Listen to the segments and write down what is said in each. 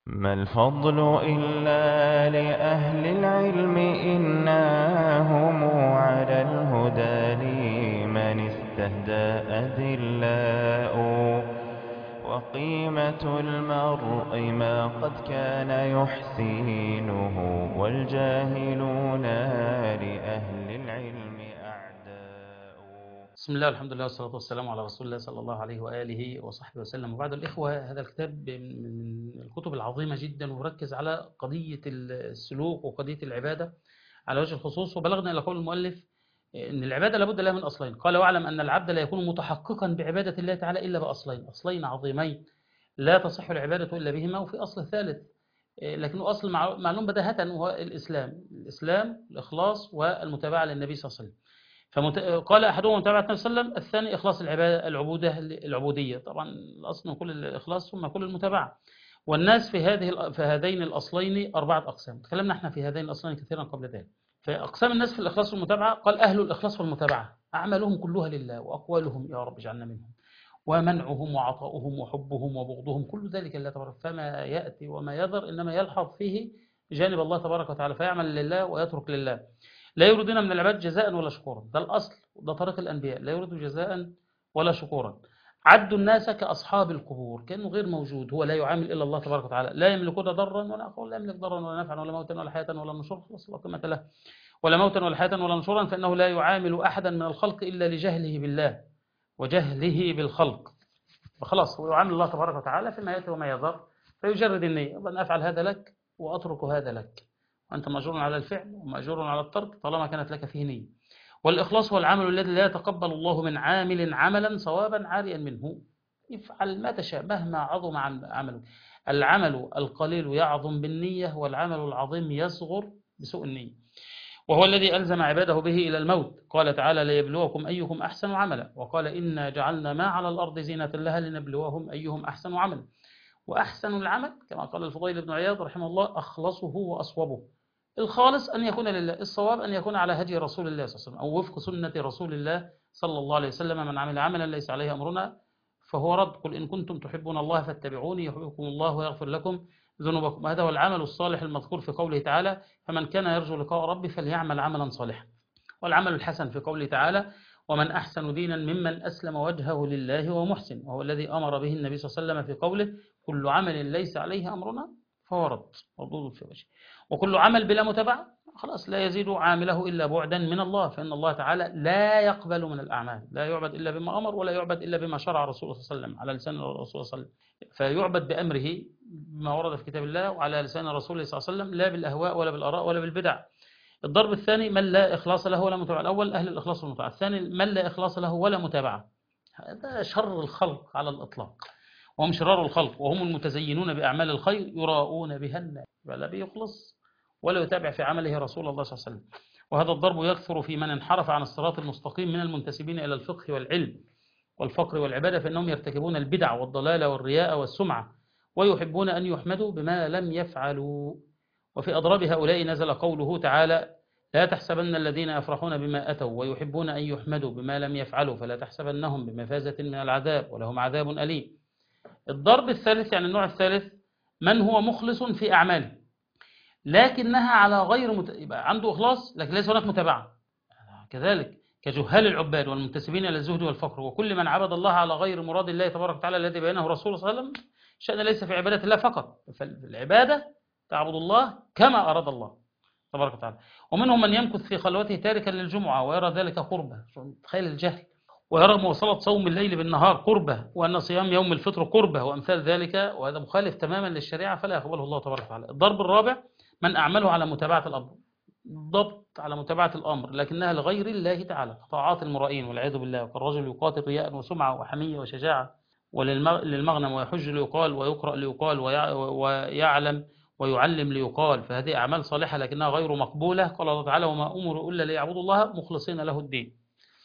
ما الفضل إلا لأهل العلم إنهم على الهدى لمن استهدى أدلاء وقيمة المرء ما قد كان يحسنه والجاهلون لأهل العلم أعداء. بسم الله الحمد لله والصلاة والسلام على رسول الله صلى الله عليه وآله وصحبه وسلم. وبعد الإخوة، هذا الكتاب من الكتب العظيمة جدا، وركز على قضية السلوك وقضية العبادة على وجه الخصوص. وبلغنا إلى قول المؤلف أن العبادة لابد لها من أصلين. قال: واعلم أن العبد لا يكون متحققا بعبادة الله تعالى إلا أصلين عظيمين لا تصح العبادة إلا بهما، وفي أصل ثالث لكنه أصل معلوم بداهة، وهو الإسلام الإخلاص والمتابعة للنبي صلى الله عليه وسلم. قال أحدهم متابعة النبي صلى الله عليه وسلم، الثاني إخلاص العبودية. طبعا الأصل من كل الإخلاص ثم كل المتابعة. والناس في هذين الأصلين أربعة أقسام. تكلمنا احنا في هذين الأصلين كثيرا قبل ذلك. فأقسام الناس في الإخلاص والمتابعة، قال: أهل الإخلاص والمتابعة أعمالهم كلها لله، وأقوالهم يا رب اجعلنا منهم، ومنعهم وعطاؤهم وحبهم وبغضهم كل ذلك لله تبارك. فما يأتي وما يذر إنما يلحظ فيه جانب الله تبارك وتعالى، فيعمل لله ويترك لله. لا يريدون من العباد جزاء ولا شكورا، ده الأصل، ده طريق الأنبياء، لا يريد جزاء ولا شكورا. عدوا الناس كأصحاب القبور، كأنه غير موجود، هو لا يعامل إلا الله تبارك وتعالى. لا يملكون ضرا ولا نفعا، لا يملك ضرا ولا نفعا ولا موتا ولا حياة ولا نشورا، خلاص لا قيمة له. ولا موتا ولا حياة ولا نشورا، فإنه لا يعامل أحدا من الخلق إلا لجهله بالله وجهله بالخلق. فخلاص هو يعامل الله تبارك وتعالى فيما يأتي وما يضر، فيجرد النية: أن أفعل هذا لك وأترك هذا لك، وأنت مأجور على الفعل ومأجور على الترك طالما كانت لك فيه نية. والإخلاص هو العمل الذي لا يتقبل الله من عامل عملا صوابا عاريا منه. افعل ما تشاء مهما عظم عمله. العمل القليل يعظم بالنية، والعمل العظيم يصغر بسوء النية. وهو الذي ألزم عباده به إلى الموت. قال تعالى: ليبلوكم أيكم أحسن عملا. وقال: إنا جعلنا ما على الأرض زينة لها لنبلوهم أيهم أحسن عملا. وأحسن العمل كما قال الفضيل بن عياض رحمه الله: أخلصه وأصوبه. الخالص أن يكون لله، الصواب أن يكون على هدي رسول الله صلى الله عليه وسلم، أو وفق سنة رسول الله صلى الله عليه وسلم. من عمل عملا ليس عليه أمرنا فهو رد. قل إن كنتم تحبون الله فاتبعوني يحببكم الله ويغفر لكم ذنوبكم. هذا هو العمل الصالح المذكور في قوله تعالى: فمن كان يرجو لقاء ربه فليعمل عملا صالحا. والعمل الحسن في قوله تعالى: ومن أحسن دينا ممن أسلم وجهه لله وهو محسن. وهو الذي أمر به النبي صلى الله عليه وسلم في قوله: كل عمل ليس عليه أمرنا فهو رد، مردود في وجهه. وكل عمل بلا متابعة خلاص لا يزيد عامله إلا بعدا من الله، فإن الله تعالى لا يقبل من الأعمال، لا يعبد إلا بما أمر، ولا يعبد إلا بما شرع رسوله صلى الله عليه وسلم على لسان الرسول صلى الله عليه وسلم. فيعبد بأمره بما ورد في كتاب الله وعلى لسان رسوله صلى الله عليه وسلم، لا بالأهواء ولا بالآراء ولا بالبدع. الضرب الثاني: من لا إخلاص له ولا متابعة. الأول أهل الإخلاص والمتابعة، الثاني من لا إخلاص له ولا متابعة. هذا شر الخلق على الإطلاق، وهم شرار الخلق، وهم المتزينون بأعمال الخير يراؤون بها الناس، فلا بيخلص ولا يتابع في عمله رسول الله صلى الله عليه وسلم. وهذا الضرب يكثر في من انحرف عن الصراط المستقيم من المنتسبين إلى الفقه والعلم والفقر والعبادة، فإنهم يرتكبون البدع والضلال والرياء والسمعة، ويحبون أن يحمدوا بما لم يفعلوا. وفي أضراب هؤلاء نزل قوله تعالى: لا تحسبن الذين يفرحون بما أتوا ويحبون أن يحمدوا بما لم يفعلوا فلا تحسبنهم بمفازة من العذاب ولهم عذاب أليم. الضرب الثالث يعني النوع الثالث: من هو مخلص في أعماله لكنها على غير يبقى عنده إخلاص لكن ليس هناك متابعة. كذلك كجهال العباد والمنتسبين إلى الزهد والفقر، وكل من عبد الله على غير مراد الله تبارك وتعالى الذي بينه رسوله صلى الله عليه وسلم. شأن ليس في عبادة الله فقط، فالعبادة تعبد الله كما أراد الله تبارك وتعالى. ومنهم من يمكث في خلوته تاركا للجمعة ويرى ذلك قربة، تخيل الجهل، ويرى مواصلة صوم الليل بالنهار قربة، وأن صيام يوم الفطر قربة، وأمثال ذلك، وهذا مخالف تماما للشريعة فلا يقبله الله تبارك وتعالى. الضرب الرابع: من أعمله على متابعة الأمر، ضبط على متابعة الأمر لكنها لغير الله تعالى، طاعات المرائين والعياذ بالله. كالرجل يقاتل رياء وسمعة وحمية وشجاعة وللمغنم، ويحج ليقال ويقرأ ليقال ويعلم ويعلم ليقال، فهذه أعمال صالحة لكنها غير مقبولة. قال الله تعالى: وما أمروا إلا ليعبدوا الله مخلصين له الدين.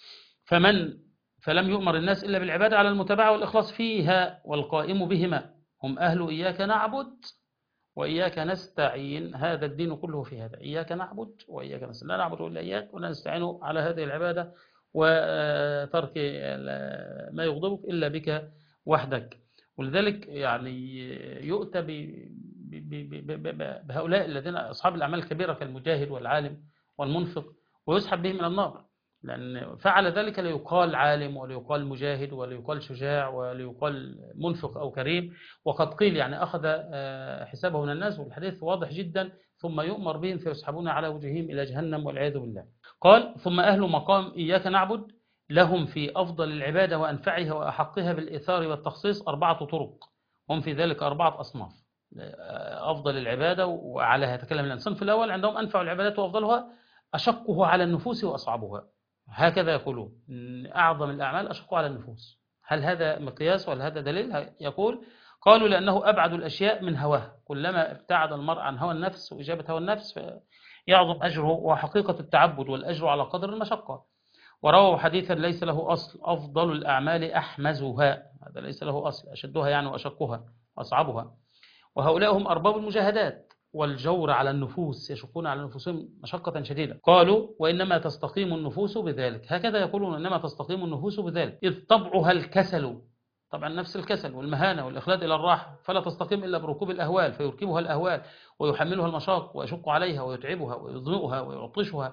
فلم يؤمر الناس إلا بالعبادة على المتابعة والإخلاص فيها، والقائم بهما هم أهل إياك نعبد وإياك نستعين. هذا الدين كله في هذا: إياك نعبد وإياك نستعين، لا نعبد إلا إياك ولا نستعين على هذه العبادة وترك ما يغضبك إلا بك وحدك. ولذلك يعني يؤتى بهؤلاء الذين أصحاب الأعمال الكبيرة كالمجاهد والعالم والمنفق، ويسحب به من النار، لأن فعل ذلك ليقال عالم وليقال مجاهد وليقال شجاع وليقال منفق أو كريم، وقد قيل يعني أخذ حسابه من الناس، والحديث واضح جدا، ثم يؤمر بهم فيسحبون على وجوههم إلى جهنم والعياذ بالله. قال ثم أهل مقام إياك نعبد لهم في أفضل العبادة وأنفعها وأحقها بالإثار والتخصيص 4 طرق، هم في ذلك 4 أصناف. أفضل العبادة وعليها يتكلم الإنسان في الأول، عندهم أنفع العبادات وأفضلها أشقه على النفوس وأصعبها، هكذا يقولون أعظم الأعمال أشقه على النفوس. هل هذا مقياس ولا هذا دليل؟ يقول قالوا لأنه أبعد الأشياء من هواه، كلما ابتعد المرء عن هوى النفس وإجابة هوى النفس يعظم أجره، وحقيقة التعبد والأجر على قدر المشقة. ورووا حديثا ليس له أصل أفضل الأعمال أحمزها، هذا ليس له أصل، أشدها يعني وأشقها وأصعبها. وهؤلاء هم أرباب المجاهدات والجور على النفوس، يشقون على نفوسهم مشقة شديدة. قالوا وإنما تستقيم النفوس بذلك، هكذا يقولون إنما تستقيم النفوس بذلك، إذ طبعها الكسل، طبعا نفس الكسل والمهانة والإخلاد إلى الراحة، فلا تستقيم إلا بركوب الأهوال، فيركبها الأهوال ويحملها المشاق ويشق عليها ويتعبها ويضنئها ويعطشها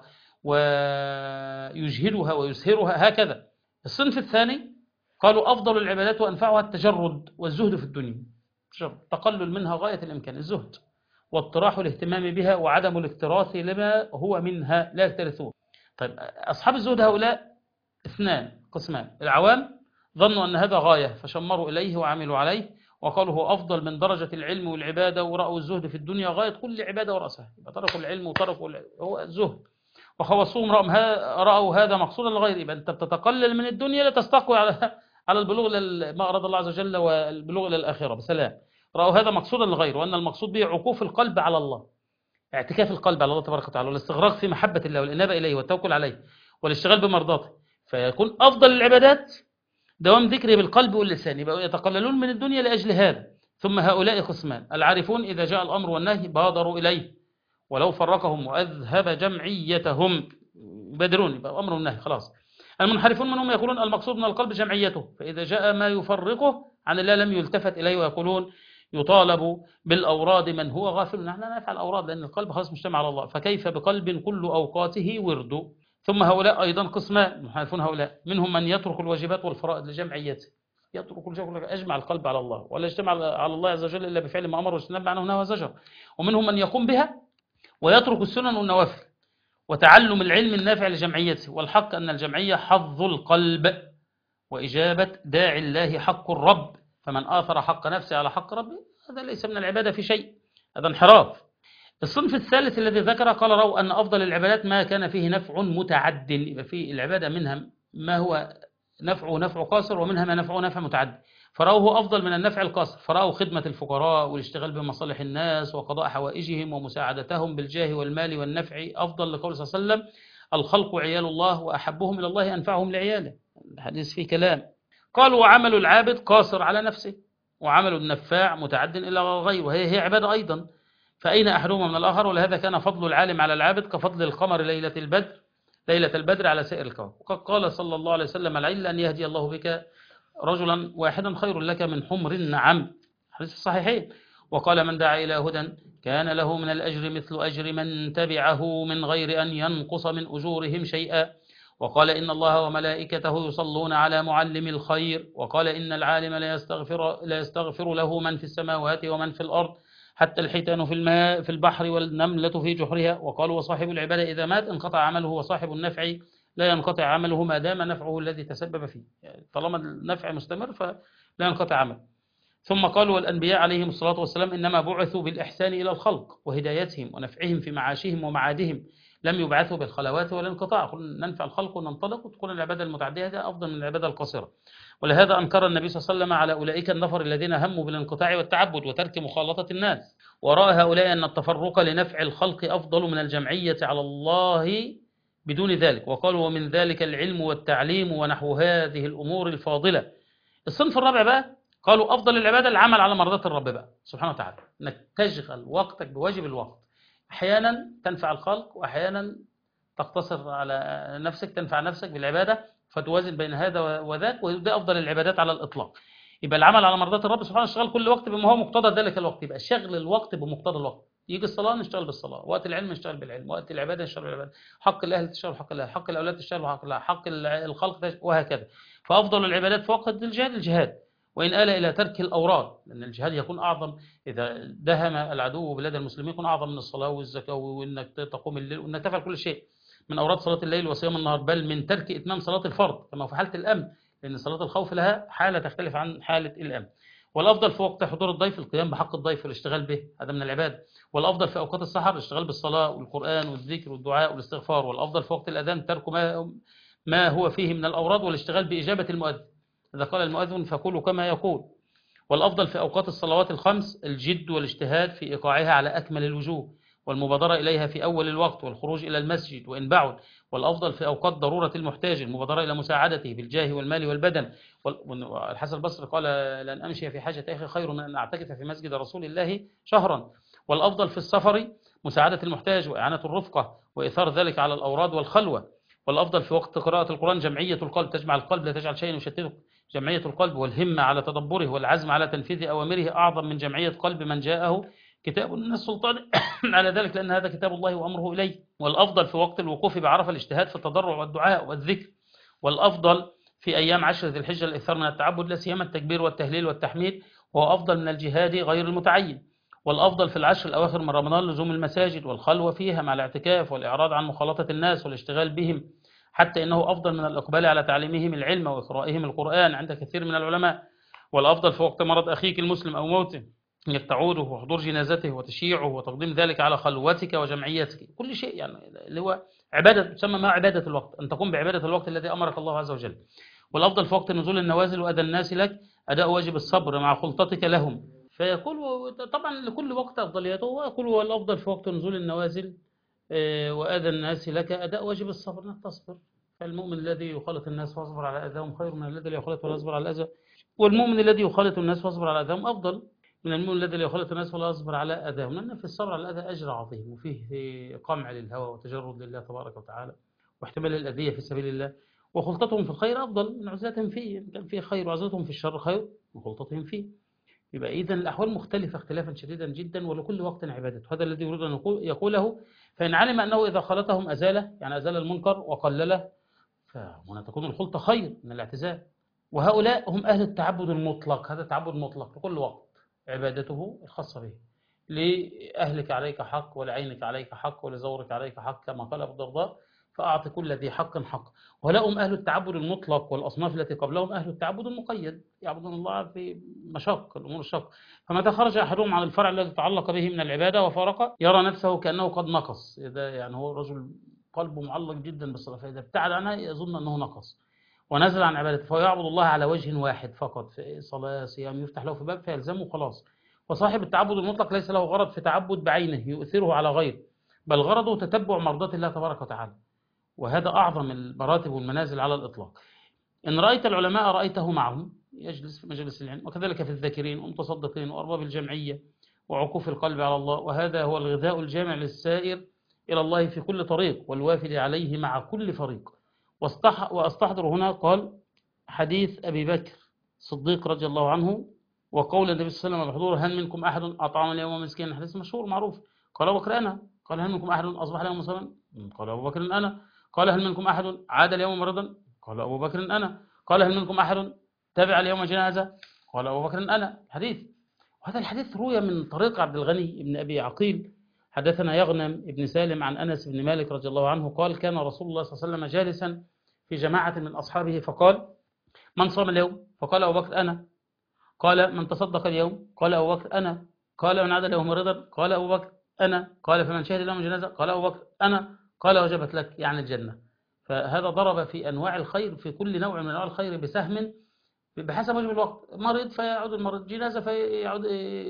ويجهدها ويسهرها، هكذا. الصنف الثاني قالوا أفضل العبادات وأنفعها التجرد والزهد في الدنيا، تقلل منها غاية الإمكان، الزهد واطراح الاهتمام بها وعدم الاكتراث لما هو منها، لا يكترثون. طيب أصحاب الزهد هؤلاء 2 قسمان، العوام ظنوا أن هذا غاية فشمروا إليه وعملوا عليه، وقالوا هو أفضل من درجة العلم والعبادة، ورأوا الزهد في الدنيا غاية كل عبادة ورأسها، تركوا العلم وتركوا هو الزهد، وخوصوهم رأوا هذا مقصودا لغير. يبقى أنت بتتقلل من الدنيا لا تستقوي على البلوغ ما أراد الله عز وجل والبلوغ إلى الآخرة بسلام. رأوا هذا مقصودا لغيره، وأن المقصود به عكوف القلب على الله، اعتكاف القلب على الله تبارك وتعالى، والاستغراق في محبة الله والإنابة إليه والتوكل عليه والاشتغال بمرضاته، فيكون أفضل العبادات دوام ذكره بالقلب واللسان، يبقى يتقللون من الدنيا لأجل هذا. ثم هؤلاء قسمان، العارفون إذا جاء الأمر والنهي بادروا إليه ولو فرقهم وأذهب جمعيتهم، يبادرون، يبقى أمر والنهي خلاص. المنحرفون منهم يقولون المقصود من القلب جمعيته، فإذا جاء ما يفرقه عن الله لم يلتفت إليه، ويقولون يطالب بالأوراد من هو غافل، نحن لا نفعل الأوراد لأن القلب خلاص مجتمع على الله، فكيف بقلب كل أوقاته ورد. ثم هؤلاء أيضا قسمان، المنحرفون هؤلاء منهم من يترك الواجبات والفرائض لجمعيته، يترك الواجب أجمع القلب على الله، ولا يجتمع على الله عز وجل إلا بفعل ما أمر واجتنب عنه نهى وزجر. ومنهم من يقوم بها ويترك السنن والنوافل وتعلم العلم النافع لجمعيته، والحق أن الجمعية حظ القلب وإجابة داعي الله حق الرب، فمن آثر حق نفسه على حق ربه هذا ليس من العبادة في شيء، هذا انحراف. الصنف الثالث الذي ذكر قال رأوا أن أفضل العبادات ما كان فيه نفع متعد، يبقى في العبادة منها ما هو نفع قاصر، ومنها ما نفع متعد، فرأوه أفضل من النفع القاصر، فرأوا خدمة الفقراء والاشتغال بمصالح الناس وقضاء حوائجهم ومساعدتهم بالجاه والمال والنفع أفضل، لقول صلى الله عليه وسلم الخلق عيال الله وأحبهم إلى الله أنفعهم لعياله، الحديث فيه كلام. قالوا وعمل العابد قاصر على نفسه، وعمل النفاع متعد إلى غيره، هي عبادة أيضا، فأين أحدهما من الآخر؟ ولهذا كان فضل العالم على العابد كفضل القمر ليلة البدر على سائر الكون. وقد قال صلى الله عليه وسلم العلة أن يهدي الله بك رجلا واحدا خير لك من حمر النعم، حديث الصحيحين. وقال من دعا إلى هدى كان له من الأجر مثل أجر من تبعه من غير أن ينقص من أجورهم شيئا. وقال إن الله وملائكته يصلون على معلم الخير. وقال إن العالم لا يستغفر له من في السماوات ومن في الأرض حتى الحيتان في الماء في البحر والنملة في جحرها. وقالوا وصاحب العبادة إذا مات انقطع عمله، وصاحب النفع لا ينقطع عمله ما دام نفعه الذي تسبب فيه، يعني طالما النفع مستمر فلا ينقطع عمله. ثم قالوا والأنبياء عليهم الصلاة والسلام إنما بعثوا بالإحسان إلى الخلق وهدايتهم ونفعهم في معاشهم ومعادهم، لم يبعثوا بالخلوات والانقطاع. قلنا ننفع الخلق وننطلق، وتكون العبادة المتعدية هذا أفضل من العبادة القصيرة. ولهذا أنكر النبي صلى الله عليه وسلم على أولئك النفر الذين هموا بالانقطاع والتعبد وترك مخالطة الناس، ورأى هؤلاء أن التفرق لنفع الخلق أفضل من الجمعية على الله بدون ذلك. وقالوا ومن ذلك العلم والتعليم ونحو هذه الأمور الفاضلة. الصنف الرابع بقى قالوا أفضل العبادة العمل على مرضات الرب بقى سبحانه وتعالى، أنك تشغل وقتك بواجب الوقت، أحيانا تنفع الخلق وأحيانا تقتصر على نفسك، تنفع نفسك بالعبادة، فتوازن بين هذا وذاك، وده أفضل العبادات على الإطلاق. يبقى العمل على مرضات الرب سبحانه اشتغال كل وقت بما هو مقتضى ذلك الوقت، يبقى شغل الوقت بمقتضى الوقت. يجي الصلاة نشتغل بالصلاة، وقت العلم نشتغل بالعلم، وقت العبادة نشتغل بالعبادة، حق الأهل تشتغل بحق الأهل، حق الأولاد تشتغل بحق الأهل، حق الخلق وهكذا. فأفضل العبادات في وقت الجهاد، وإن آل إلى ترك الأوراد، لأن الجهاد يكون أعظم إذا دهم العدو بلاد المسلمين، يكون أعظم من الصلاة والزكاة وإنك تقوم الليل وإنك تفعل كل شيء من أوراد صلاة الليل وصيام النهار، بل من ترك إتمام صلاة الفرض كما في حالة الأمن، لأن صلاة الخوف لها حالة تختلف عن حالة الأمن. والأفضل في وقت حضور الضيف القيام بحق الضيف والاشتغال به، هذا من العبادة. والأفضل في أوقات السحر الاشتغال بالصلاة والقرآن والذكر والدعاء والاستغفار. والأفضل في وقت الأذان ترك ما هو فيه من الأوراد والاشتغال بإجابة المؤذن، إذا قال المؤذن فقولوا كما يقول. والأفضل في أوقات الصلوات الخمس الجد والاجتهاد في إيقاعها على أكمل الوجوه، والمبادرة إليها في أول الوقت، والخروج إلى المسجد وإن بعد. والأفضل في أوقات ضرورة المحتاج المبادرة إلى مساعدته بالجاه والمال والبدن. والحسن البصري قال لن أمشي في حاجة أخي خير من أن أعتكف في مسجد رسول الله شهرا. والأفضل في السفر مساعدة المحتاج وإعانة الرفقة وإثار ذلك على الأوراد والخلوة. والأفضل في وقت قراءة القرآن جمعية القلب، تجمع القلب لا تجعل شيئا يشتته، جمعية القلب والهمة على تدبره والعزم على تنفيذ أوامره أعظم من جمعية قلب من جاءه كتاب من السلطان على ذلك، لأن هذا كتاب الله وأمره إليه. والأفضل في وقت الوقوف بعرفة الاجتهاد في التضرع والدعاء والذكر. والأفضل في أيام 10 ذي الحجة الإكثار من التعبد، لا سيما التكبير والتهليل والتحميد، وهو أفضل من الجهاد غير المتعين. والأفضل في العشر الأواخر من رمضان لزوم المساجد والخلوة فيها مع الاعتكاف والإعراض عن مخالطة الناس والاشتغال بهم، حتى إنه أفضل من الإقبال على تعليمهم العلم وإقرائهم القرآن عند كثير من العلماء. والأفضل في وقت مرض أخيك المسلم أو موته أنك تعوده وحضور جنازته وتشييعه وتقديم ذلك على خلوتك وجمعيتك، كل شيء يعني اللي هو عبادة تسمى ما عبادة الوقت، أن تقوم بعبادة الوقت الذي أمرك الله عز وجل. والأفضل في وقت نزول النوازل وأدى الناس لك أداء واجب الصبر مع خلطتك لهم. فيقول طبعا لكل وقت أفضليته، ويقول هو الأفضل في وقت نزول النوازل وأذى الناس لك أداء واجب الصبر، أنك تصبر. فالمؤمن الذي يخالط الناس واصبر على أذاهم خير من الذي لا يخالط ولا يصبر على الأذى، والمؤمن الذي يخالط الناس واصبر على أذاهم أفضل من المؤمن الذي لا يخالط الناس ولا يصبر على أذاهم، لأن في الصبر على الأذى أجر عظيم، وفيه قمع للهوى وتجرد لله تبارك وتعالى واحتمال الأذية في سبيل الله. وخلطتهم في الخير أفضل من عزلتهم فيه، كان فيه خير وعزلتهم في الشر خير وخلطتهم فيه. يبقى إذن الأحوال مختلفة اختلافا شديدا جدا، ولكل وقت عبادته، هذا الذي يريد أن يقوله. فإن علم أنه إذا خالطهم أزاله، يعني أزال المنكر وقلله، فهنا تكون الخلطة خير من الاعتزال. وهؤلاء هم أهل التعبد المطلق، هذا تعبد مطلق لكل وقت عبادته الخاصة به. لأهلك عليك حق، ولعينك عليك حق، ولزورك عليك حق، كما قال أبو الدرداء فأعط كل ذي حق حق. وهؤلاء هم أهل التعبد المطلق، والأصناف التي قبلهم أهل التعبد المقيد، يعبدون الله في مشاق الأمور الشاق. فمتى خرج أحدهم عن الفرع الذي تعلق به من العبادة وفارق، يرى نفسه كأنه قد نقص. إذا يعني هو رجل قلبه معلق جدا بالصلاة، فإذا ابتعد عنها يظن أنه نقص ونزل عن عبادته، فيعبد الله على وجه واحد فقط، في صلاة صيام يفتح له في باب فيلزمه خلاص. وصاحب التعبد المطلق ليس له غرض في تعبد بعينه يؤثره على غيره، بل غرضه تتبع مرضات الله تبارك وتعالى، وهذا أعظم المراتب والمنازل على الإطلاق. إن رأيت العلماء رأيته معهم، يجلس في مجلس العلم، وكذلك في الذاكرين والمتصدقين وأرباب الجمعية وعكوف القلب على الله، وهذا هو الغذاء الجامع للسائر إلى الله في كل طريق والوافد عليه مع كل فريق. وأستحضر هنا قال حديث أبي بكر الصديق رضي الله عنه، وقول النبي صلى الله عليه وسلم بحضور هل منكم أحد أطعم اليوم مسكين، حديث مشهور معروف. قال أبو بكر أنا. قال هل منكم أحد أصبح اليوم صائما، قال أبو بكر أنا. قال هل منكم أحد عاد اليوم مرضا، قال أبو بكر أنا. قال هل منكم أحد تبع اليوم جنازة، قال أبو بكر أنا. حديث، وهذا الحديث روي من طريق عبد الغني بن أبي عقيل حدثنا يغنم ابن سالم عن أنس بن مالك رضي الله عنه قال كان رسول الله صلى الله عليه وسلم جالسا في جماعة من أصحابه فقال من صام اليوم، فقال أبو بكر أنا. قال من تصدق اليوم، قال أبو بكر أنا. قال من عاد اليوم مريضا، قال أبو بكر أنا. قال فمن شهد اليوم جنازة، قال أبو بكر أنا. قال وجبت لك، يعني الجنة. فهذا ضرب في أنواع الخير، في كل نوع من أنواع الخير بسهم بحسب وجه الوقت، مريض فيعود المريض، جنازة فيعود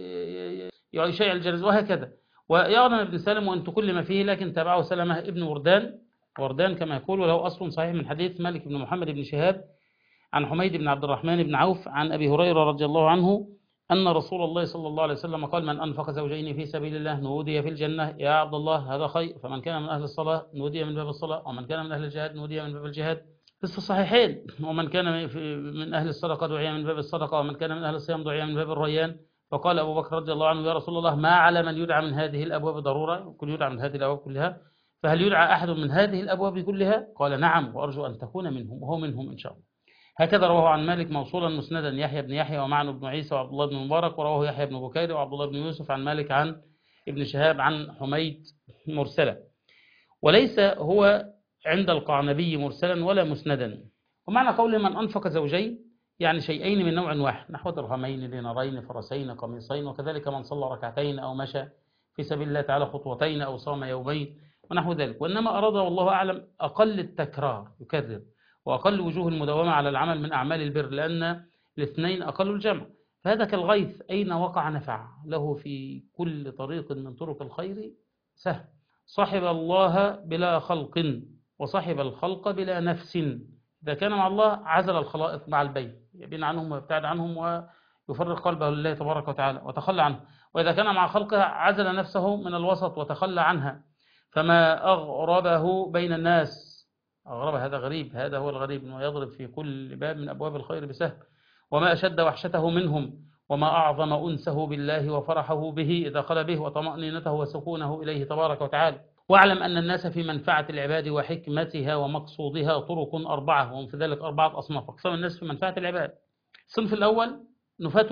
يشيع الجنازة، وهكذا. ويغنم ابن سالم وأن تكلم فيه، لكن تابعه سلمة ابن وردان كما يقول، وله أصل صحيح من حديث مالك بن محمد بن شهاب عن حميد بن عبد الرحمن بن عوف عن أبي هريرة رضي الله عنه أن رسول الله صلى الله عليه وسلم قال من أنفق زوجين في سبيل الله نودي في الجنة يا عبد الله هذا خير، فمن كان من أهل الصلاة نودي من باب الصلاة، ومن كان من أهل الجهاد نودي من باب الجهاد. في الصحيحين: ومن كان من أهل الصدقة دعي من باب الصدقة، ومن كان من أهل الصيام دعي من باب الريان. فقال أبو بكر رضي الله عنه: يا رسول الله، ما على من يدعى من هذه الأبواب ضرورة؟ كل يدعى من هذه الأبواب كلها، فهل يدعى أحد من هذه الأبواب كلها؟ قال: نعم، وأرجو أن تكون منهم، وهو منهم إن شاء الله. هكذا رواه عن مالك موصولا مسندا يحيى بن يحيى ومعن بن عيسى وعبد الله بن مبارك، ورواه يحيى بن بكير وعبد الله بن يوسف عن مالك عن ابن شهاب عن حميد مرسلا، وليس هو عند القعنبي مرسلا ولا مسندا. ومعنى قول من أنفق زوجين يعني شيئين من نوع واحد، نحو درهمين، دينارين، فرسين، قميصين، وكذلك من صلى ركعتين أو مشى في سبيل الله تعالى خطوتين أو صام يومين ونحو ذلك. وإنما أراد والله أعلم أقل التكرار، يكرر، وأقل وجوه المداومة على العمل من أعمال البر، لأن الاثنين أقل الجمع. فهذا كالغيث، أين وقع نفع، له في كل طريق من طرق الخير سهل. صحب الله بلا خلق، وصحب الخلق بلا نفس. إذا كان مع الله عزل الخلائق مع البين، يبين عنهم ويبتعد عنهم ويفرق قلبه لله تبارك وتعالى وتخلى عنه. وإذا كان مع خلقه عزل نفسه من الوسط وتخلى عنها. فما أغربه بين الناس، أغرب هذا غريب، هذا هو الغريب، أنه يضرب في كل باب من أبواب الخير بسهل. وما أشد وحشته منهم، وما أعظم أنسه بالله وفرحه به إذا خلى به، وطمأنينته وسكونه إليه تبارك وتعالى. واعلم أن الناس في منفعة العباد وحكمتها ومقصودها طرق أربعة، وهم في ذلك أربعة أصناف. أقسام الناس في منفعة العباد: الصنف الأول نفاة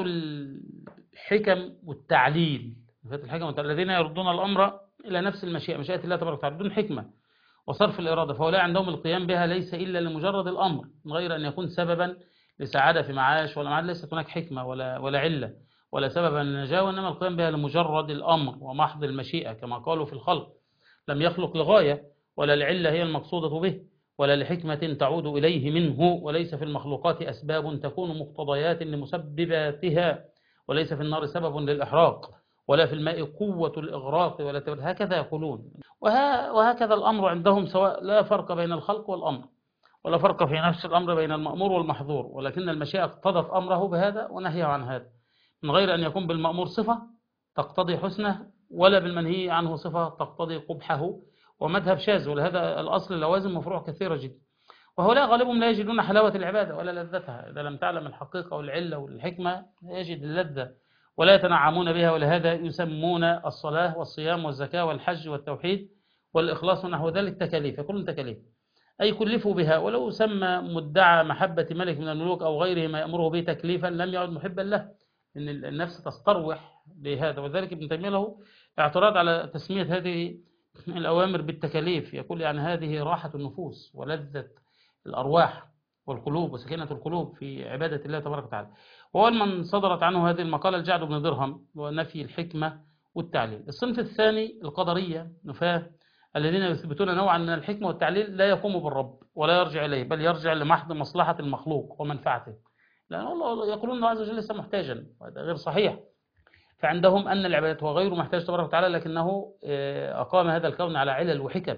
الحكم والتعليل، نفاة الحكم والتعليل الذين يردون الأمر إلى نفس المشيئة، مشيئة الله تبارك وتعالى، بدون حكمة وصرف الإرادة. فهؤلاء عندهم القيام بها ليس إلا لمجرد الأمر، من غير أن يكون سببا لسعادة في معاش ولا معاد. ليست هناك حكمة ولا علة ولا سببا للنجاة، وإنما القيام بها لمجرد الأمر ومحض المشيئة، كما قالوا في الخلق: لم يخلق لغاية، ولا العلة هي المقصودة به، ولا لحكمة تعود إليه منه، وليس في المخلوقات أسباب تكون مقتضيات لمسبباتها، وليس في النار سبب للإحراق، ولا في الماء قوة الإغراق ولا هكذا يقولون. وهكذا الأمر عندهم، سواء لا فرق بين الخلق والأمر، ولا فرق في نفس الأمر بين المأمور والمحظور، ولكن المشيئة اقتضت أمره بهذا ونهيه عن هذا، من غير أن يكون بالمأمور صفة تقتضي حسنه، ولا بالمنهي عنه صفة تقتضي قبحه. ومذهب شاذ، ولهذا الأصل لوازم وفروع كثيرة جدا. وهؤلاء غالبهم لا يجدون حلاوة العبادة ولا لذتها، إذا لم تعلم الحقيقة والعلة والحكمة لا يجد اللذة ولا يتنعمون بها. ولهذا يسمون الصلاة والصيام والزكاة والحج والتوحيد والإخلاص ونحو ذلك تكاليف، كل تكاليف، أي كلفوا بها. ولو سمى مدعى محبة ملك من الملوك أو غيره ما يأمره به تكليفا لم يعد محبا له، إن النفس تستروح بهذا. وذلك ابن تيمية له اعتراض على تسمية هذه الأوامر بالتكاليف، يقول يعني هذه راحة النفوس ولذة الأرواح والقلوب وسكينة القلوب في عبادة الله تبارك وتعالى. وأول من صدرت عنه هذه المقالة الجعد بن درهم، ونفي الحكمة والتعليل. الصنف الثاني القدرية، نفاه الذين يثبتون نوعا من الحكمة والتعليل لا يقوم بالرب ولا يرجع إليه، بل يرجع لمحض مصلحة المخلوق ومنفعته، لأن الله يقولون الله عز وجل ليس محتاجا، وهذا غير صحيح. فعندهم أن العبادة هو غير محتاج تبارك وتعالى، لكنه أقام هذا الكون على علل وحكم،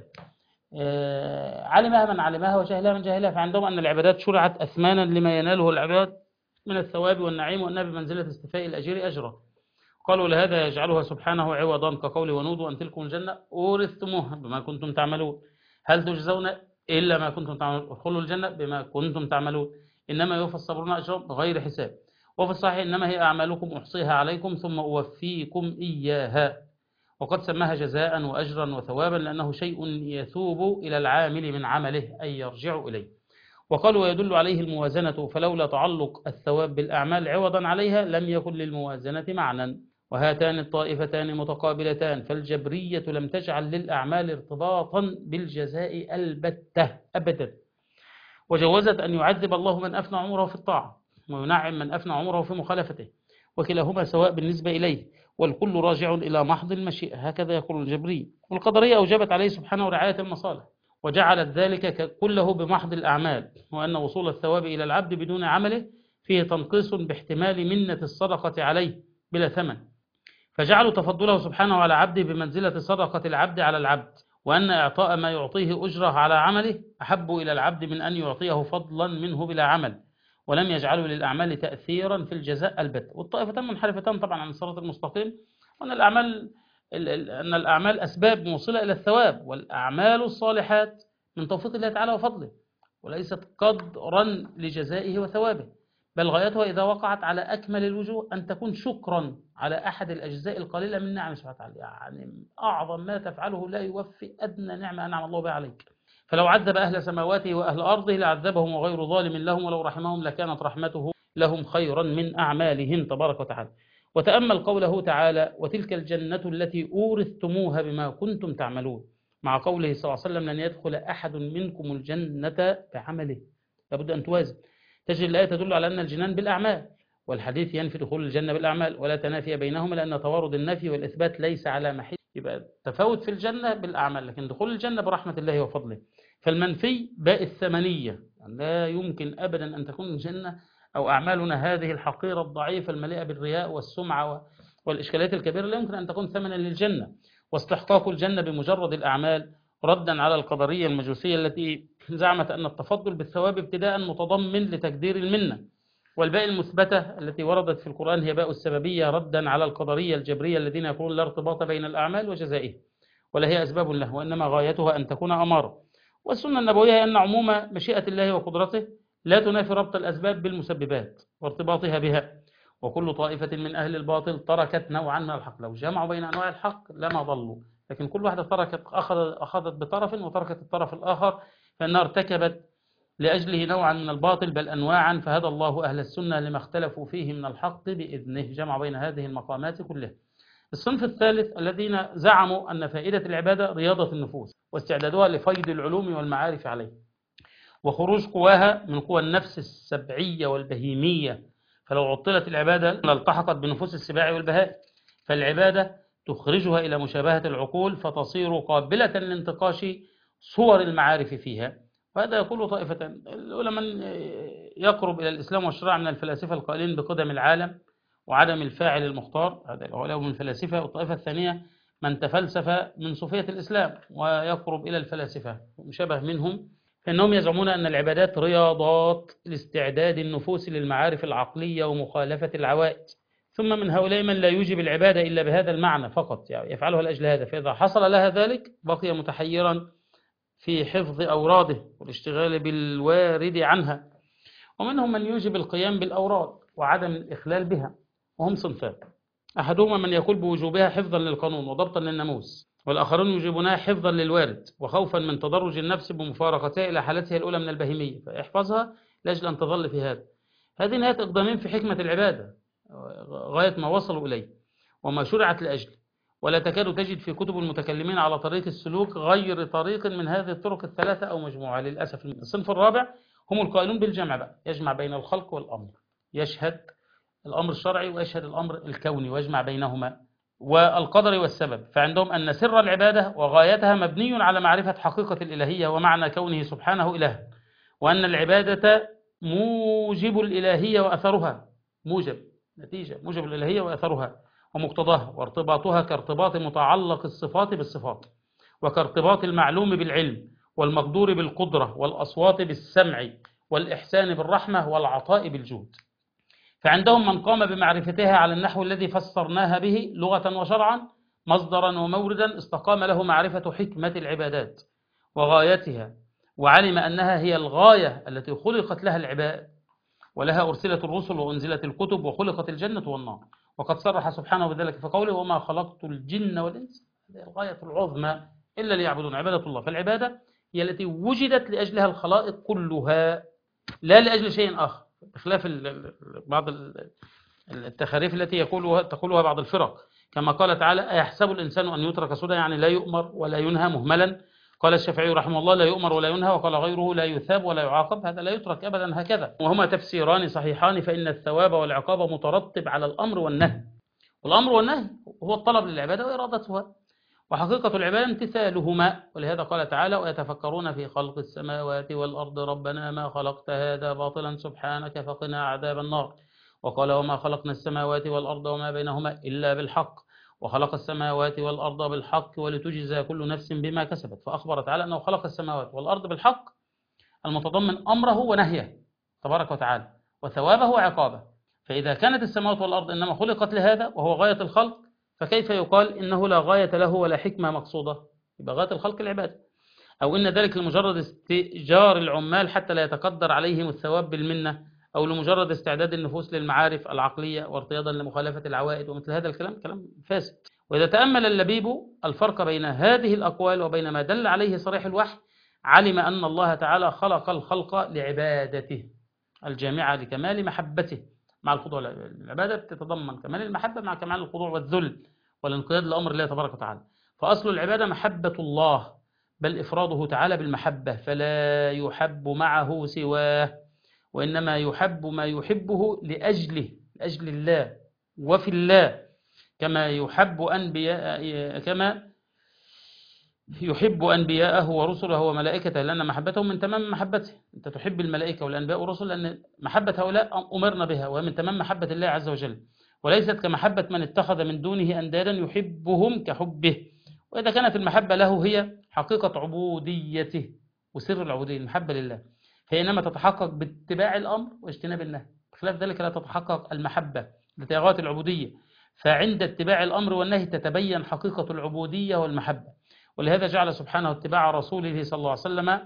علمها من علمها وجهلها من جهلها. فعندهم أن العبادات شرعت أثمانا لما يناله العباد من الثواب والنعيم، وأنها بمنزلة استفاء الأجير أجره. قالوا لهذا يجعلها سبحانه عوضا، كقول ونودوا أن تلكم الجنة أورثتموها بما كنتم تعملون، هل تجزون إلا ما كنتم تعملون، ادخلوا الجنة بما كنتم تعملون، إنما يوفى الصابرون أجرهم بغير حساب. وفي الصحيح: إنما هي أعمالكم أحصيها عليكم ثم أوفيكم إياها. وقد سماها جزاء وأجرا وثوابا لأنه شيء يثوب إلى العامل من عمله، أي يرجع إليه. وقالوا ويدل عليه الموازنة، فلولا تعلق الثواب بالأعمال عوضا عليها لم يكن للموازنة معنى. وهاتان الطائفتان متقابلتان، فالجبرية لم تجعل للأعمال ارتباطا بالجزاء البتة أبدا، وجوزت أن يعذب الله من أفنى عمره في الطاعة وينعم من أفنى عمره في مخالفته، وكلاهما سواء بالنسبة إليه، والكل راجع إلى محض المشيئة، هكذا يقول الجبري. والقدرية أوجبت عليه سبحانه رعاية المصالح، وجعلت ذلك كله بمحض الأعمال، وأن وصول الثواب إلى العبد بدون عمله فيه تنقيص باحتمال منة الصدقة عليه بلا ثمن، فجعلوا تفضله سبحانه على عبده بمنزلة صدقة العبد على العبد، وأن إعطاء ما يعطيه أجره على عمله أحب إلى العبد من أن يعطيه فضلا منه بلا عمل، ولم يجعلوا للأعمال تأثيرا في الجزاء البت. والطائفتان منحرفتان طبعا عن الصراط المستقيم، وأن الأعمال أسباب موصلة إلى الثواب، والأعمال الصالحات من توفيق الله تعالى وفضله. وليست قدرا لجزائه وثوابه، بل غايتها إذا وقعت على أكمل الوجوه أن تكون شكرا على أحد الأجزاء القليلة من نعم سبحانه وتعالى. يعني أعظم ما تفعله لا يوفي أدنى نعمة أنعم الله بها عليك. فلو عذب أهل سماواته وأهل أرضه لعذبهم وغير ظالم لهم، ولو رحمهم لكانت رحمته لهم خيرا من أعمالهم تبارك وتعالى. وتأمل قوله تعالى: وتلك الجنة التي أورثتموها بما كنتم تعملون، مع قوله صلى الله عليه وسلم: لن يدخل أحد منكم الجنة بعمله. لابد أن توازن. تجد الآية تدل على أن الجنان بالأعمال، والحديث ينفي دخول الجنة بالأعمال، ولا تنافي بينهما، لأن توارد النفي والإثبات ليس على محل. يبقى تفاوت في الجنة بالأعمال، لكن دخول الجنة برحمة الله وفضله. فالمنفي باء الثمنية، يعني لا يمكن أبدا أن تكون الجنة أو أعمالنا هذه الحقيرة الضعيفة المليئة بالرياء والسمعة والإشكالات الكبيرة لا يمكن أن تكون ثمنا للجنة. واستحقاق الجنة بمجرد الأعمال ردا على القدرية المجوسية التي زعمت أن التفضل بالثواب ابتداء متضمن لتقدير المنة، والباء المثبتة التي وردت في القرآن هي باء السببية ردا على القدرية الجبرية الذين يقولون لا ارتباط بين الأعمال وجزائها ولا هي أسباب له، وإنما غايتها أن تكون أمارة. والسنة النبوية أن عموم مشيئة الله وقدرته لا تنافي ربط الأسباب بالمسببات وارتباطها بها. وكل طائفة من أهل الباطل تركت نوعا من الحق، لو جمعوا بين أنواع الحق لما ضلوا، لكن كل واحدة أخذت بطرف وتركت الطرف الآخر، فإنها ارتكبت لأجله نوعا من الباطل بل أنواعا، فهدى الله أهل السنة لما اختلفوا فيه من الحق بإذنه. جمع بين هذه المقامات كلها. الصنف الثالث الذين زعموا أن فائدة العبادة رياضة النفوس واستعدادها لفيض العلوم والمعارف عليه، وخروج قواها من قوى النفس السبعية والبهيمية، فلو عطلت العبادة لالتحقت بنفوس السباع والبهائم، فالعبادة تخرجها إلى مشابهة العقول فتصير قابلة لانتقاش صور المعارف فيها. وهذا يقول طائفة العلماء يقرب إلى الإسلام والشرع من الفلاسفة القائلين بقدم العالم وعدم الفاعل المختار، هذا هؤلاء من الفلاسفة. والطائفة الثانية من تفلسف من صوفية الإسلام ويقرب إلى الفلاسفة مشابه منهم، فإنهم يزعمون أن العبادات رياضات لاستعداد النفوس للمعارف العقلية ومخالفة العوائد. ثم من هؤلاء من لا يوجب العبادة إلا بهذا المعنى فقط، يعني يفعلها لأجل هذا، فإذا حصل لها ذلك بقي متحيرا في حفظ أوراده والاشتغال بالوارد عنها. ومنهم من يوجب القيام بالأوراد وعدم الإخلال بها، وهم صنفان: أحدهما من يقول بوجوبها حفظا للقانون وضبطا للناموس، والآخرون يوجبونها حفظا للوارد وخوفا من تدرج النفس بمفارقتها إلى حالتها الأولى من البهيمية، فاحفظها لأجل أن تظل في هذا. هذه نهاية إقدامين في حكمة العبادة، غاية ما وصلوا إليه وما شرعت لأجل، ولا تكاد تجد في كتب المتكلمين على طريق السلوك غير طريق من هذه الطرق الثلاثة أو مجموعة للأسف. الصنف الرابع هم القائلون بالجمع بقى، يجمع بين الخلق والأمر، يشهد الأمر الشرعي ويشهد الأمر الكوني ويجمع بينهما، والقدر والسبب. فعندهم أن سر العبادة وغايتها مبني على معرفة حقيقة الإلهية ومعنى كونه سبحانه إله، وأن العبادة موجب الإلهية وأثرها، موجب نتيجة، موجب الإلهية وأثرها ومقتضاها، وارتباطها كارتباط متعلق الصفات بالصفات، وكارتباط المعلوم بالعلم، والمقدور بالقدرة، والأصوات بالسمع، والإحسان بالرحمة، والعطاء بالجود. فعندهم من قام بمعرفتها على النحو الذي فسرناها به لغة وشرعا مصدرا وموردا، استقام له معرفة حكمة العبادات وغايتها، وعلم أنها هي الغاية التي خلقت لها العباد، ولها أرسلت الرسل وأنزلت الكتب وخلقت الجنة والنار. وقد صرح سبحانه بذلك فقوله: وما خلقت الجن والإنس، هذه الغاية العظمى، إلا ليعبدون، عبادة الله. فالعبادة هي التي وجدت لأجلها الخلائق كلها لا لأجل شيء آخر، بخلاف بعض التخاريف التي تقولها بعض الفرق، كما قال تعالى: أيحسب الإنسان أن يترك سدى، يعني لا يؤمر ولا ينهى مهملا. قال الشافعي رحمه الله: لا يؤمر ولا ينهى. وقال غيره: لا يثاب ولا يعاقب، هذا لا يترك أبدا هكذا. وهما تفسيران صحيحان، فإن الثواب والعقاب مترتب على الأمر والنهي، والأمر والنهي هو الطلب للعبادة وإرادتها، وحقيقة العبادة امتثالهما. ولهذا قال تعالى: ويتفكرون في خلق السماوات والأرض ربنا ما خلقت هذا باطلا سبحانك فقنا عذاب النار. وقال: وما خلقنا السماوات والأرض وما بينهما إلا بالحق، وخلق السماوات والأرض بالحق ولتجزى كل نفس بما كسبت. فأخبر تعالى أنه خلق السماوات والأرض بالحق المتضمن أمره ونهيه تبارك وتعالى وثوابه وعقابه. فإذا كانت السماوات والأرض إنما خلقت لهذا وهو غاية الخلق، فكيف يقال إنه لا غاية له ولا حكمة مقصودة؟ يبقى غاية الخلق العبادة. أو إن ذلك لمجرد استئجار العمال حتى لا يتقدر عليهم الثواب بالمنة، أو لمجرد استعداد النفوس للمعارف العقلية وارتياضا لمخالفة العوائد، ومثل هذا الكلام كلام فاسد. وإذا تأمل اللبيب الفرق بين هذه الأقوال وبين ما دل عليه صريح الوحي، علم أن الله تعالى خلق الخلق لعبادته الجامعة لكمال محبته مع الخضوع. العبادة تتضمن كمال المحبة مع كمال الخضوع والذل والانقياد لأمر الله تبارك وتعالى. فأصل العبادة محبة الله، بل إفراده تعالى بالمحبة، فلا يحب معه سواه، وإنما يحب ما يحبه لأجله، لأجل الله وفي الله، كما يحب أنبياءه ورسله وملائكته، لأن محبتهم من تمام محبته. أنت تحب الملائكة والأنبياء والرسل لأن محبة هؤلاء أمرنا بها، وهي من تمام محبة الله عز وجل، وليست كمحبة من اتخذ من دونه أندادا يحبهم كحبه. وإذا كانت المحبة له هي حقيقة عبوديته وسر العبودية، المحبة لله، فإنما تتحقق باتباع الأمر واجتناب النهي، بخلاف ذلك لا تتحقق المحبة التي غاية العبودية. فعند اتباع الأمر والنهي تتبين حقيقة العبودية والمحبة. ولهذا جعل سبحانه اتباع رسوله صلى الله عليه وسلم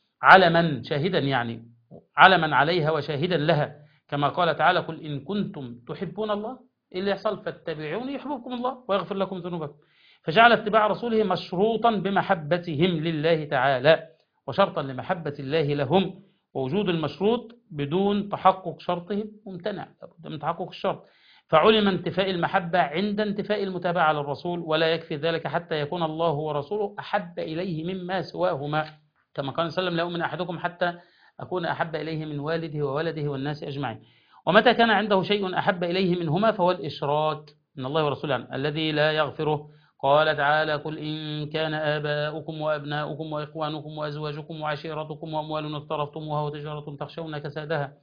علما شاهدا، يعني علما عليها وشاهدا لها، كما قال تعالى: قل إن كنتم تحبون الله، إيه اللي يحصل؟ فاتبعوني يحببكم الله ويغفر لكم ذنوبكم. فجعل اتباع رسوله مشروطا بمحبتهم لله تعالى، وشرطا لمحبة الله لهم، ووجود المشروط بدون تحقق شرطه ممتنع، من تحقق الشرط. فعلم انتفاء المحبة عند انتفاء المتابعة للرسول، ولا يكفي ذلك حتى يكون الله ورسوله أحب إليه مما سواهما، كما قال صلى الله عليه وسلم: لا يؤمن أحدكم حتى أكون أحب إليه من والده وولده والناس أجمعين. ومتى كان عنده شيء أحب إليه منهما فهو الإشراك من الله ورسوله الذي لا يغفره. قال تعالى: قل إن كان آباؤكم وأبناؤكم وإخوانكم وأزواجكم وعشيرتكم وأموال اقترفتموها وتجارة تخشون كسادها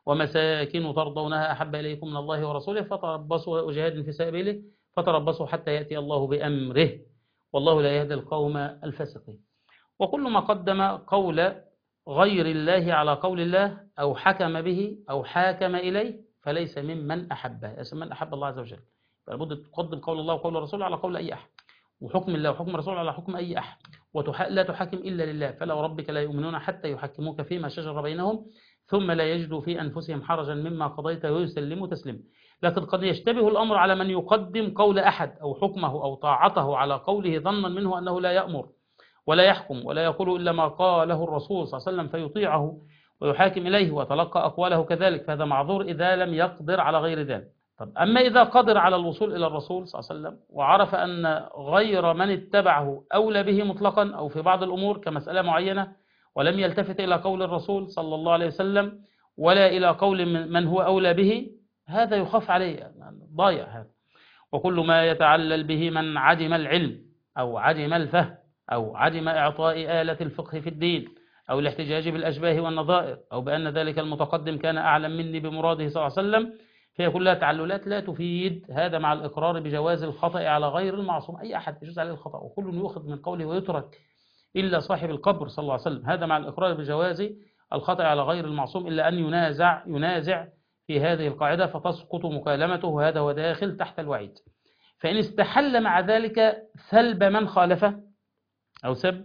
ومساكن ترضونها أحب إليكم من الله ورسوله فتربصوا، وجهاد في سبيله فتربصوا حتى يأتي الله بأمره، والله لا يهدي القوم الفاسقين. وكل ما قدم قول غير الله على قول الله أو حكم به أو حاكم إليه فليس ممن أحبه، ليس من أحب الله عز وجل. فلابد تقدم قول الله وقول الرسول على قول أي أحد، وحكم الله وحكم الرسول على حكم أي أحد، لا تحكم إلا لله. فلا وربك لا يؤمنون حتى يحكموك فيما شجر بينهم ثم لا يجدوا في أنفسهم حرجا مما قضيت ويسلموا تسليما. لكن قد يشتبه الأمر على من يقدم قول أحد أو حكمه أو طاعته على قوله ظنا منه أنه لا يأمر ولا يحكم ولا يقول إلا ما قاله الرسول صلى الله عليه وسلم فيطيعه ويحاكم إليه وتلقى أقواله كذلك، فهذا معذور إذا لم يقدر على غير ذلك. طب أما إذا قدر على الوصول إلى الرسول صلى الله عليه وسلم وعرف أن غير من اتبعه أولى به مطلقا أو في بعض الأمور كمسألة معينة، ولم يلتفت إلى قول الرسول صلى الله عليه وسلم ولا إلى قول من هو أولى به، هذا يخاف عليه، ضايع هذا. وكل ما يتعلل به من عدم العلم أو عدم الفهم أو عدم إعطاء آلة الفقه في الدين أو الاحتجاج بالأشباه والنظائر أو بأن ذلك المتقدم كان أعلم مني بمراده صلى الله عليه وسلم، فهي كلها تعللات لا تفيد. هذا مع الإقرار بجواز الخطأ على غير المعصوم، أي أحد يجوز عليه الخطأ وكل يؤخذ من قوله ويترك إلا صاحب القبر صلى الله عليه وسلم. هذا مع الإقرار بجواز الخطأ على غير المعصوم، إلا أن ينازع في هذه القاعدة فتسقط مكالمته، وهذا هو داخل تحت الوعيد. فإن استحل مع ذلك سلب من خالفه أو سب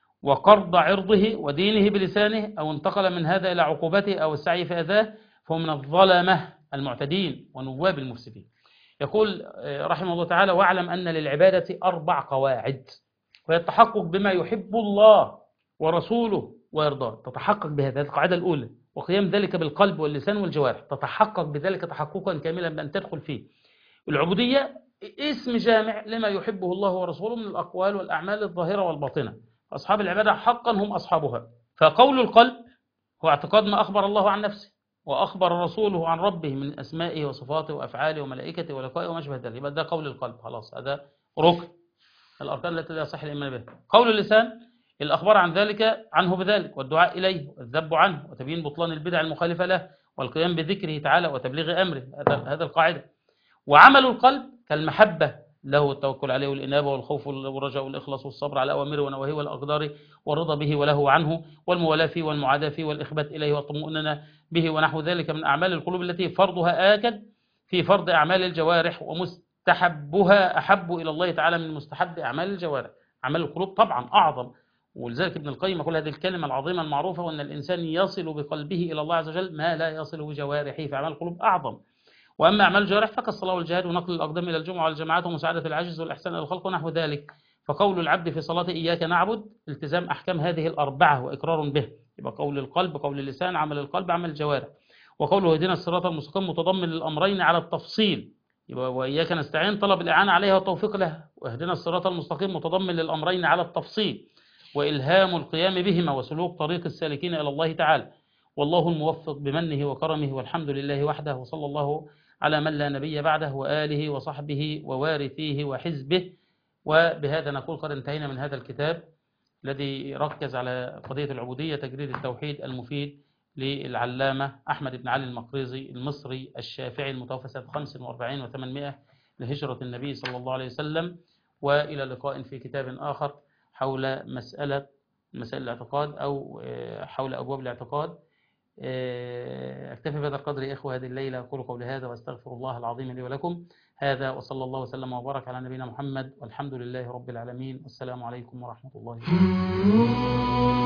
وقرض عرضه ودينه بلسانه أو انتقل من هذا إلى عقوبته أو السعي في أذاه فهو من الظلمة المعتدين ونواب المفسدين. يقول رحمه الله تعالى: واعلم أن للعبادة 4 قواعد، وهي التحقق بما يحب الله ورسوله ويرضاه، تتحقق بهذه القاعدة الأولى، وقيام ذلك بالقلب واللسان والجوارح، تتحقق بذلك تحققا كاملا بأن تدخل فيه. العبودية اسم جامع لما يحبه الله ورسوله من الأقوال والأعمال الظاهرة والباطنة، أصحاب العبادة حقا هم أصحابها. فقول القلب هو اعتقاد ما أخبر الله عن نفسه وأخبر رسوله عن ربه من أسمائه وصفاته وأفعاله وملائكته ولقائه وما شابه ذلك، يبقى ده قول القلب، خلاص هذا ركن الأركان التي لا يصح الإيمان بها. قول اللسان الأخبار عن ذلك عنه بذلك والدعاء إليه والذب عنه وتبيين بطلان البدع المخالفة له والقيام بذكره تعالى وتبليغ أمره، هذا القاعدة. وعمل القلب كالمحبة له التوكل عليه والإنابة والخوف والرجاء والإخلاص والصبر على أوامره ونواهيه والأقدار والرضا به وله عنه والموالاة فيه والمعاداة فيه والإخبات إليه والطمأنينة به ونحو ذلك من أعمال القلوب التي فرضها آكد في فرض أعمال الجوارح، ومستحبها أحب إلى الله تعالى من مستحب أعمال الجوارح. أعمال القلوب طبعا أعظم ولذلك ابن القيم يقول هذه الكلمة العظيمة المعروفة، وأن الإنسان يصل بقلبه إلى الله عز وجل ما لا يصل بجوارحه، فأعمال القلوب أعظم. وأما أعمال الجوارح فكالصلاة والجهاد ونقل الأقدام إلى الجمعة والجماعات ومساعدة العاجز والإحسان إلى الخلق ونحو ذلك. فقول العبد في صلاة إياك نعبد التزام أحكام هذه الأربعة وإقرار به، يبقى قول القلب، قول اللسان، عمل القلب، عمل الجوارح. وقوله اهدنا الصراط المستقيم متضمن للأمرين على التفصيل، يبقى وإياك نستعين طلب الإعانة عليها والتوفيق لها، واهدنا الصراط المستقيم متضمن للأمرين على التفصيل وإلهام القيام بهما وسلوك طريق السالكين إلى الله تعالى. والله الموفق بمنه وكرمه، والحمد لله وحده، وصلى الله على من لا نبي بعده وآله وصحبه ووارثيه وحزبه. وبهذا نقول قد انتهينا من هذا الكتاب الذي ركز على قضية العبودية، تجريد التوحيد المفيد للعلامة أحمد بن علي المقريزي المصري الشافعي المتوفى سنة 45 و800 لهجرة النبي صلى الله عليه وسلم. وإلى لقاء في كتاب آخر حول مسائل الاعتقاد أو حول أبواب الاعتقاد. أكتفي بهذا القدر يا إخوة هذه الليلة، أقول قولي هذا وأستغفر الله العظيم لي ولكم. هذا وصلى الله وسلم وبارك على نبينا محمد، والحمد لله رب العالمين، والسلام عليكم ورحمة الله وبركاته.